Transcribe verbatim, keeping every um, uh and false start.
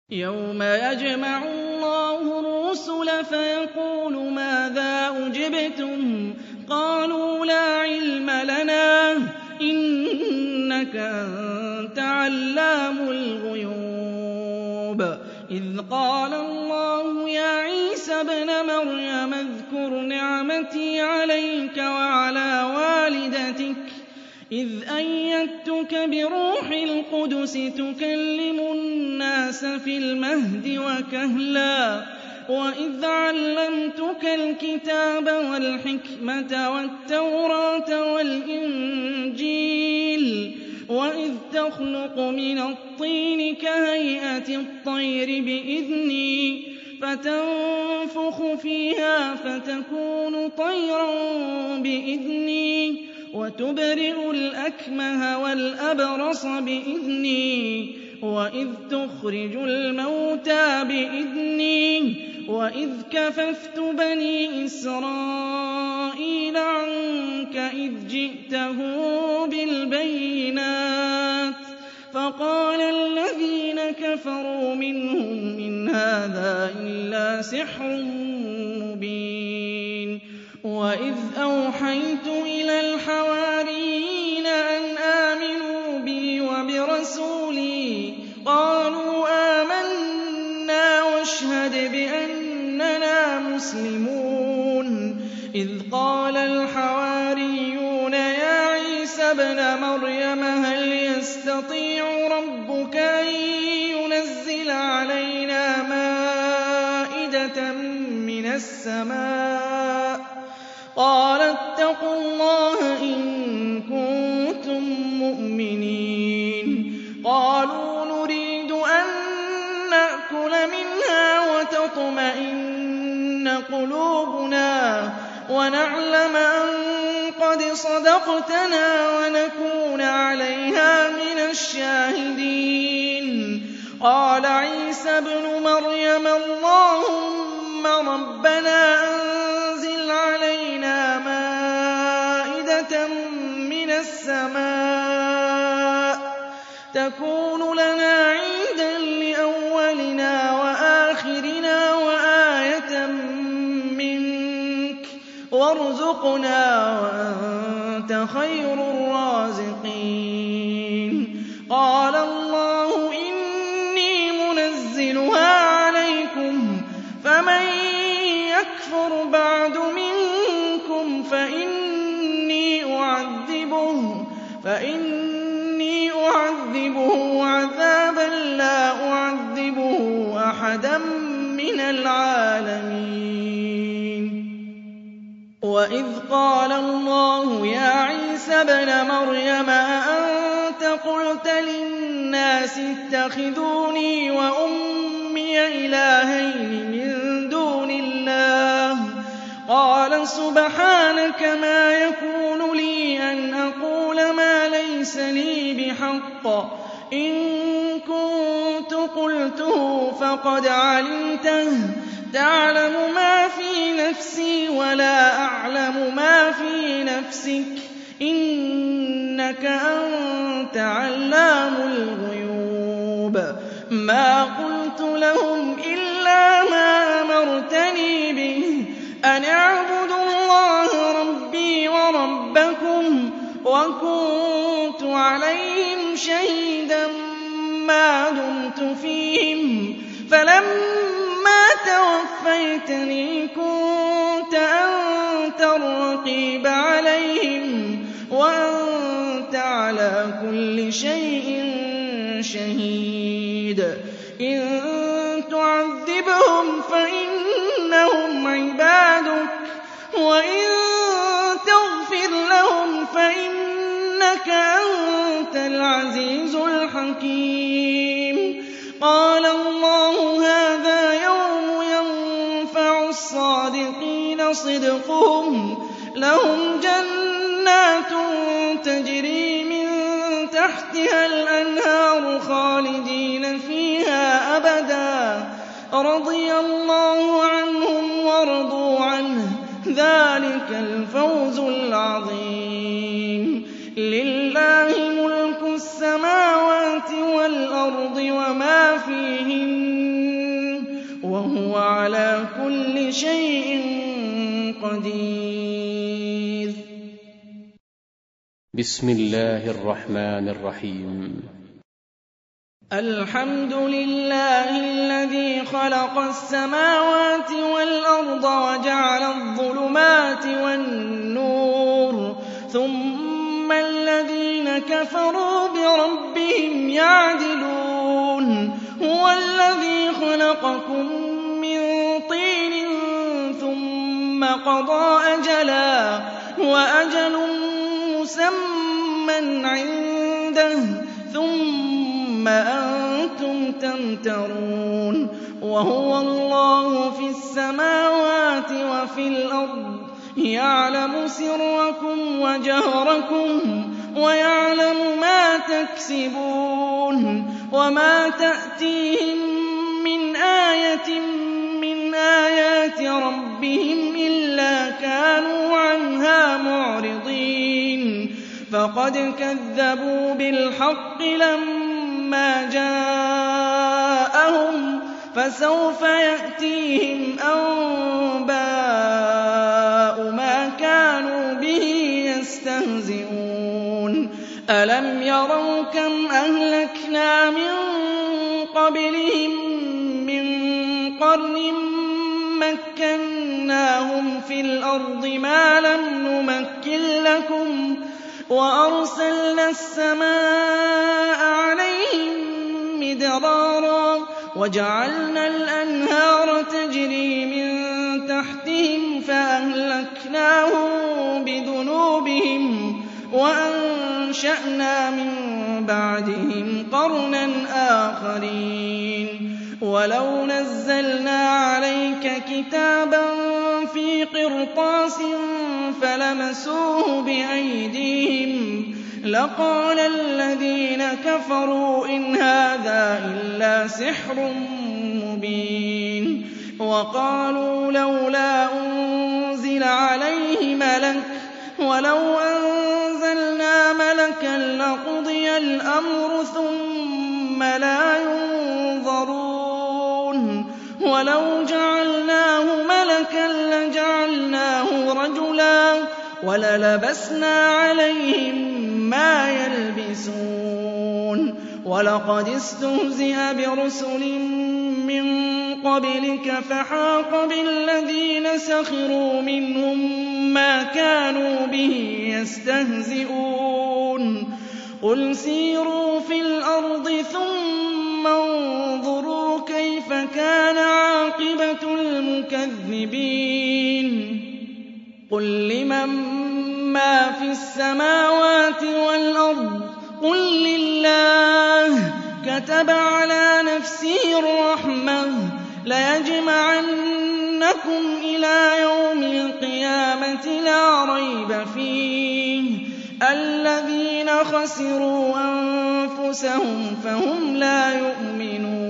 يَوْمَ يَجْمَعُ اللَّهُ الرُّسُلَ فَيَقُولُ مَاذَا أُجِبْتُمْ ۖ قَالُوا لَا عِلْمَ لَنَا ۖ إِنَّكَ أَنتَ عَلَّامُ الْغُيُوبِ إِذْ قَالَ اللَّهُ يَا عِيسَى ابْنَ مَرْيَمَ اذْكُرْ نِعْمَتِي عَلَيْكَ وَعَلَىٰ وَالِدَتِكَ إِذْ أَيَّدتُّكَ بِرُوحِ الْقُدُسِ تُكَلِّمُ النَّاسَ فِي الْمَهْدِ وَكَهْلًا وَإِذْ عَلَّمْتُكَ الْكِتَابَ وَالْحِكْمَةَ وَالتَّوْرَاةَ وَالْإِنجِيلَ وَإِذْ تَخْلُقُ مِنَ الطِّينِ كَهَيْئَةِ الطَّيْرِ بِإِذْنِي فَتَنفُخُ فِيهَا فَتَكُونُ طَيْرًا بِإِذْنِي وَتُبْرِئُ الْأَكْمَهَ وَالْأَبْرَصَ بِإِذْنِي وَإِذْ تُخْرِجُ الْمَوْتَىٰ بِإِذْنِي وَإِذْ كَفَفْتُ بَنِي إِسْرَائِيلَ عَنكَ إِذْ جِئْتَهُم بِالْبَيِّنَاتِ فَقَالَ الَّذِينَ كَفَرُوا مِنْهُمْ إِنْ هَٰذَا إِلَّا سِحْرٌ مُّبِينٌ وَإِذْ أَوْحَيْتُ إِلَى الْحَوَارِيِّينَ أَنْ آمِنُوا بِي وَبِرَسُولِي قَالُوا آمَنَّا وَاشْهَدْ بِأَنَّنَا مُسْلِمُونَ إِذْ قَالَ الْحَوَارِيُّونَ يَا عِيسَى ابْنَ مَرْيَمَ هَلْ يَسْتَطِيعُ رَبُّكَ أَن يُنَزِّلَ عَلَيْنَا مَائِدَةً مِّنَ السَّمَاءِ ۖ قَالَ اتَّقُوا اللَّهَ إِن كُنتُم مُّؤْمِنِينَ قَالُوا نُرِيدُ أَن نَّأْكُلَ مِنْهَا وَتَطْمَئِنَّ قُلُوبُنَا وَنَعْلَمَ أَن قَدْ صَدَقْتَنَا وَنَكُونَ عَلَيْهَا مِنَ الشَّاهِدِينَ قَالَ عِيسَى ابْنُ مَرْيَمَ اللَّهُمَّ رَبَّنَا أَنزِلْ عَلَيْنَا مَائِدَةً مِّنَ السَّمَاءِ تَكُونُ لَنَا عِيدًا لِّأَوَّلِنَا وَآخِرِنَا وَآيَةً مِّنكَ وَارْزُقْنَا وَأَنتَ خَيْرُ الرَّازِقِينَ قَالَ اللَّهُ إِنِّي مُنَزِّلُهَا عَلَيْكُمْ فَمَن يَكْفُرْ بَعْدُ مِنكُمْ فَإِنِّي أُعَذِّبُهُ فَإِنِّي أُعَذِّبُهُ عَذَابًا لَّا أُعَذِّبُهُ أَحَدًا مِّنَ الْعَالَمِينَ وَإِذْ قَالَ اللَّهُ يَا عِيسَى ابْنَ مَرْيَمَ أَأَنتَ قُلْتَ لِلنَّاسِ اتَّخِذُونِي وَأُمِّيَ إِلَٰهَيْنِ مِن دُونِ اللَّهِ قَالَ سُبْحَانَكَ مَا يَكُونُ لِي أَنْ أَقُولَ مَا لَيْسَ لِي بِحَقٍّ إِن كُنتُ قُلْتُهُ فَقَدْ عَلِمْتَهُ تَعْلَمُ مَا فِي نَفْسِي وَلَا أَعْلَمُ مَا فِي نَفْسِكَ إِنَّكَ أَنتَ عَلَّامُ الْغُيُوبِ مَا قُلْتُ لَهُمْ إِلَّا مَا أَمَرْتَنِي بِهِ أَنِ اعْبُدُوا اللَّهَ رَبِّي وَرَبَّكُمْ وَكُنتُ عَلَيْهِمْ شَهِيدًا مَّا دُمْتُ فِيهِمْ فَلَمَّا تَوَفَّيْتَنِي كُنتَ أَنتَ الرَّقِيبَ عَلَيْهِمْ وَأَنتَ عَلَىٰ كُلِّ شَيْءٍ شَهِيدٌ إِن تُعَذِّبْهُمْ فَإِنَّهُمْ عِبَادُكَ وَإِن تَغْفِرْ لَهُمْ فَإِنَّكَ أَنتَ الْعَزِيزُ الْحَكِيمُ قَالَ اللَّهُ هَٰذَا يَوْمُ يَنفَعُ الصَّادِقِينَ صِدْقُهُمْ لَهُمْ جَنَّاتٌ تَجْرِي مِن تَحْتِهَا الْأَنْهَارُ خَالِدِينَ فِيهَا أَبَدًا رَّضِيَ اللَّهُ عَنْهُمْ وَرَضُوا عَنْهُ ذَٰلِكَ الْفَوْزُ الْعَظِيمُ لِلَّهِ مُلْكُ السَّمَاوَاتِ وَالْأَرْضِ وَمَا فِيهِنَّ كُلِّ شَيْءٍ قَدِيرٌ. بسم الله الرحمن الرحيم. الحمد لله الذي خلق السماوات والأرض وجعل الظلمات والنور ثم الذين كفروا بربهم يعدلون. هو الذي خلقكم من طين ثم قضى أجلا وأجل مسمى عنده ثم أنتم تمترون. وهو الله في السماوات وفي الأرض يعلم سركم وجهركم ويعلم ما تكسبون. وما تأتيهم من آية من آيات ربهم إلا كانوا عنها معرضين. فقد كذبوا بالحق لما جاءهم فسوف يأتيهم أنباء ما كانوا به يستهزئون. ألم يروا كم أهلكنا من قبلهم من قرن مكناهم في الأرض ما لم نمكن لكم وأرسلنا السماء عليهم مدرارا وجعلنا الأنهار تجري من تحتهم فأهلكناهم بذنوبهم وأنشأنا من بعدهم قرنا آخرين. ولو نزلنا عليك كتابا في قرطاس فلمسوه بأيديهم لقال الذين كفروا إن هذا إلا سحر مبين. وقالوا لولا أنزل عليه ملك ولو أنزلنا ملكا لقضي الأمر ثم لا ينظرون. ولو جعلناه ملكا لجعلناه رجلا وللبسنا عليهم ما يلبسون. ولقد استهزئ برسل من قبلك فحاق بالذين سخروا منهم ما كانوا به يستهزئون. قل سيروا في الأرض ثم انظروا كيف كان عاقبة المكذبين. قل لمن ما في السماوات والأرض قل لله كتب على نفسه الرحمة ليجمعنكم إلى يوم القيامة لا ريب فيه الذين خسروا أنفسهم فهم لا يؤمنون.